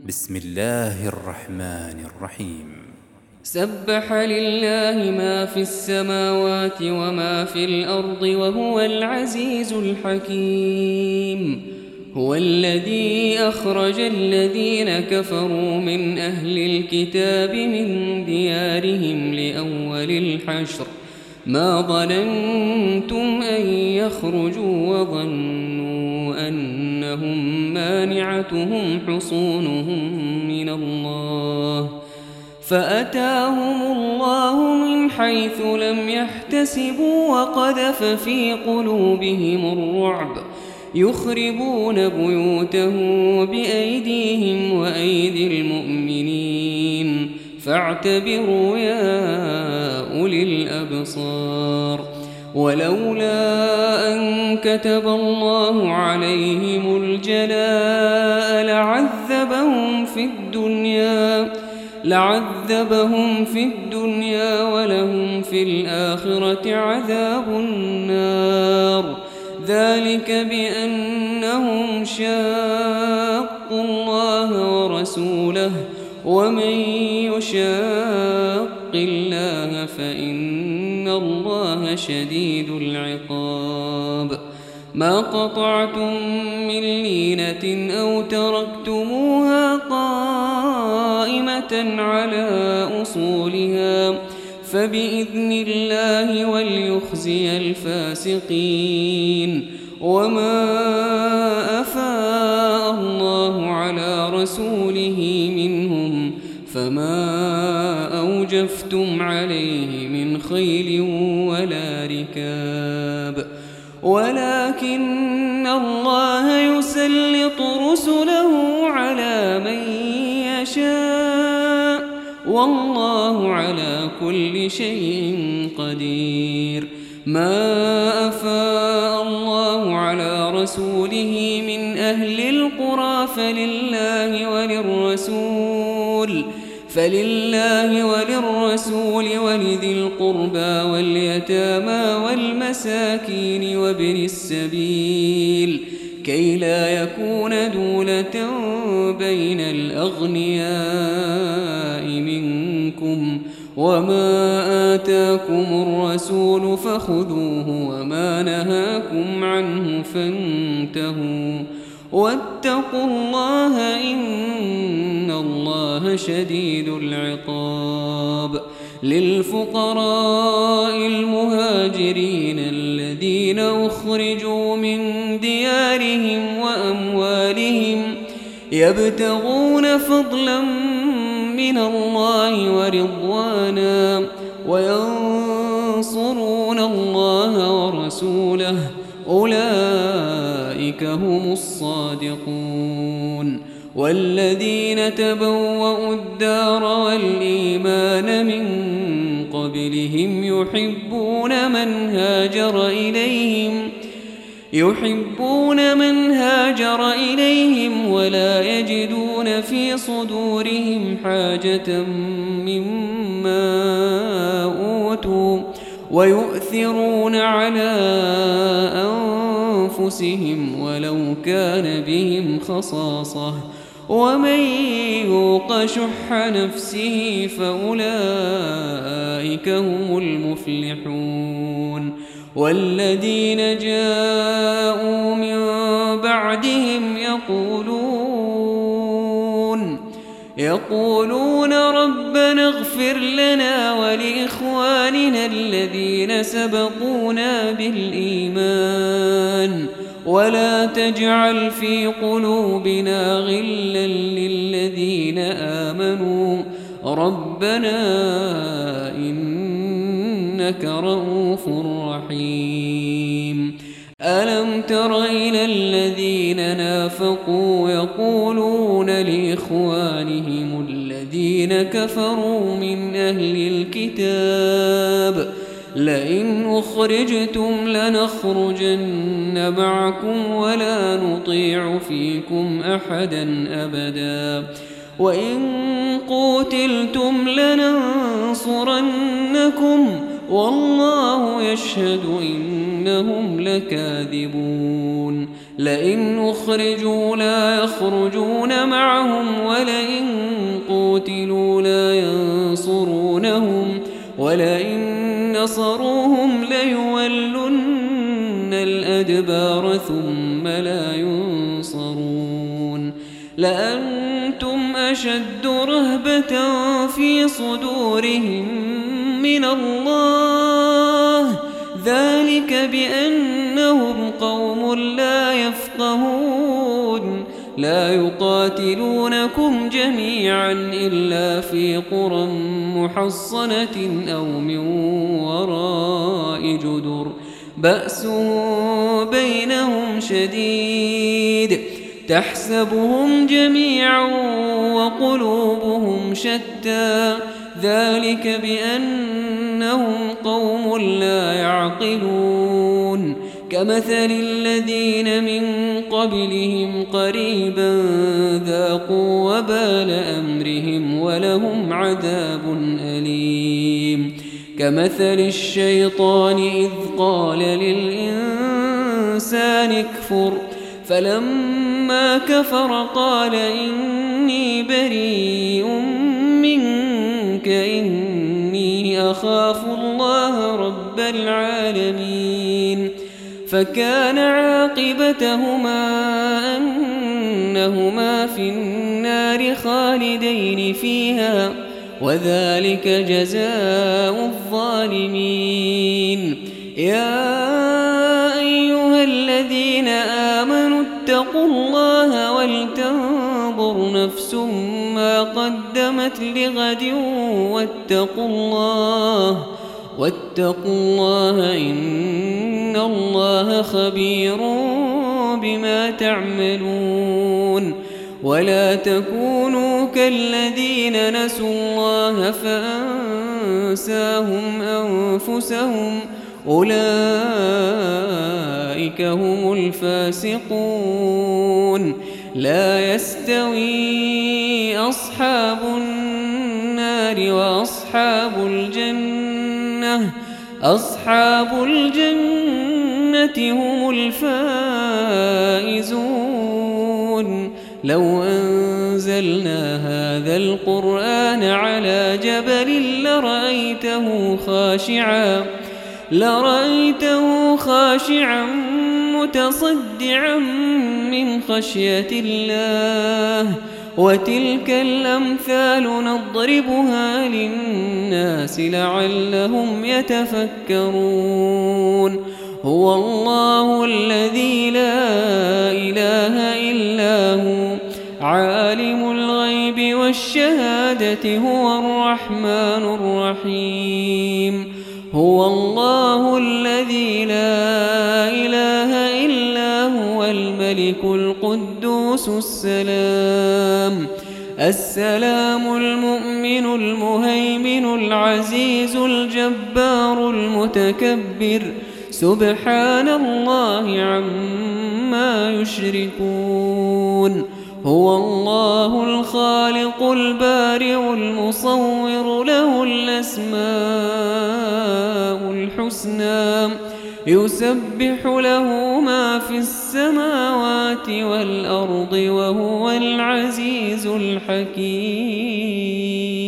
بسم الله الرحمن الرحيم. سبح لله ما في السماوات وما في الأرض وهو العزيز الحكيم. هو الذي أخرج الذين كفروا من أهل الكتاب من ديارهم لأول الحشر ما ظننتم أن يخرجوا وظنوا أنهم مانعتهم حصونهم من الله فأتاهم الله من حيث لم يحتسبوا وقذف في قلوبهم الرعب يخربون بيوتهم بأيديهم وأيدي المؤمنين فاعتبروا يا أولي الأبصار. ولولا أن كتب الله عليهم الجلاء لعذبهم في الدنيا ولهم في الآخرة عذاب النار. ذلك بأنهم شاقوا الله ورسوله ومن يشاق الله فإن الله شديد العقاب. ما قطعتم من لينة أو تركتموها قائمة على أصولها فبإذن الله وليخزي الفاسقين. وما أفاء الله على رسوله منهم فما أوجفتم عليه من خيل ولا ركاب ولكن الله يسلط رسله على من يشاء والله على كل شيء قدير. ما أفاء الله على رسوله من أهل القرى فلله وللرسول ولذي القربى واليتامى والمساكين وابن السبيل كي لا يكون دولة بين الأغنياء منكم. وما آتاكم الرسول فخذوه وما نهاكم عنه فانتهوا واتقوا الله إن الله شديد العقاب. للفقراء المهاجرين الذين أخرجوا من ديارهم وأموالهم يبتغون فضلا من الله ورضوانا وينصرون الله ورسوله أولئك هم الصادقون. والذين تبوأوا الدار والإيمان من قبلهم يحبون من هاجر إليهم ولا يجدون في صدورهم حاجة مما أوتوا ويؤثرون على أنفسهم ولو كان بهم خصاصة ومن يوق شح نفسه فأولئك هم المفلحون. والذين جاءوا من بعدهم يقولون ربنا اغفر لنا ولإخواننا الذين سبقونا بالإيمان ولا تجعل في قلوبنا غلا للذين آمنوا ربنا إنك رؤوف رحيم. ألم تر إلى الذين نافقوا يقولون لإخوانهم الذين كفروا من أهل الكتاب لئن أخرجتم لنخرجن معكم ولا نطيع فيكم أحدا أبدا وإن قوتلتم لننصرنكم والله يشهد إنهم لكاذبون. لئن أخرجوا لا يخرجون معهم ولئن ولئن نصروهم ليولن الأدبار ثم لا ينصرون لأنتم أشد رهبة في صدورهم من الله ذلك بأنهم قوم لا يفقهون لا يقاتلونكم جميعا إلا في قرى محصنة أو من وراء جدر بأس بينهم شديد تحسبهم جميعا وقلوبهم شتى ذلك بأنهم قوم لا يعقلون كمثل الذين من قبلهم قريبا ذاقوا وبال أمرهم ولهم عذاب أليم كمثل الشيطان إذ قال للإنسان اكفر فلما كفر قال إني بريء منك إني أخاف الله رب العالمين فكان عاقبتهما أنهما في النار خالدين فيها وذلك جزاء الظالمين يا أيها الذين آمنوا اتقوا الله ولتنظر نفس ما قدمت لغد واتقوا الله إن الله خبير بما تعملون ولا تكونوا كالذين نسوا الله فأنساهم أنفسهم أولئك هم الفاسقون لا يستوي أصحاب النار وأصحاب الجنة أصحاب الجنة هم الفائزون لو أنزلنا هذا القرآن على جبل لرأيته خاشعا متصدعا من خشية الله وتلك الأمثال نضربها للناس لعلهم يتفكرون هو الله الذي لا إله إلا هو عالم الغيب والشهادة هو الرحمن الرحيم هو الله الذي لا إله إلا هو الملك القدوس السلام المؤمن المهيمن العزيز الجبار المتكبر سبحان الله عما يشركون هو الله الخالق البارئ المصور له الأسماء الحسنى يسبح له ما في السماوات والأرض وهو العزيز الحكيم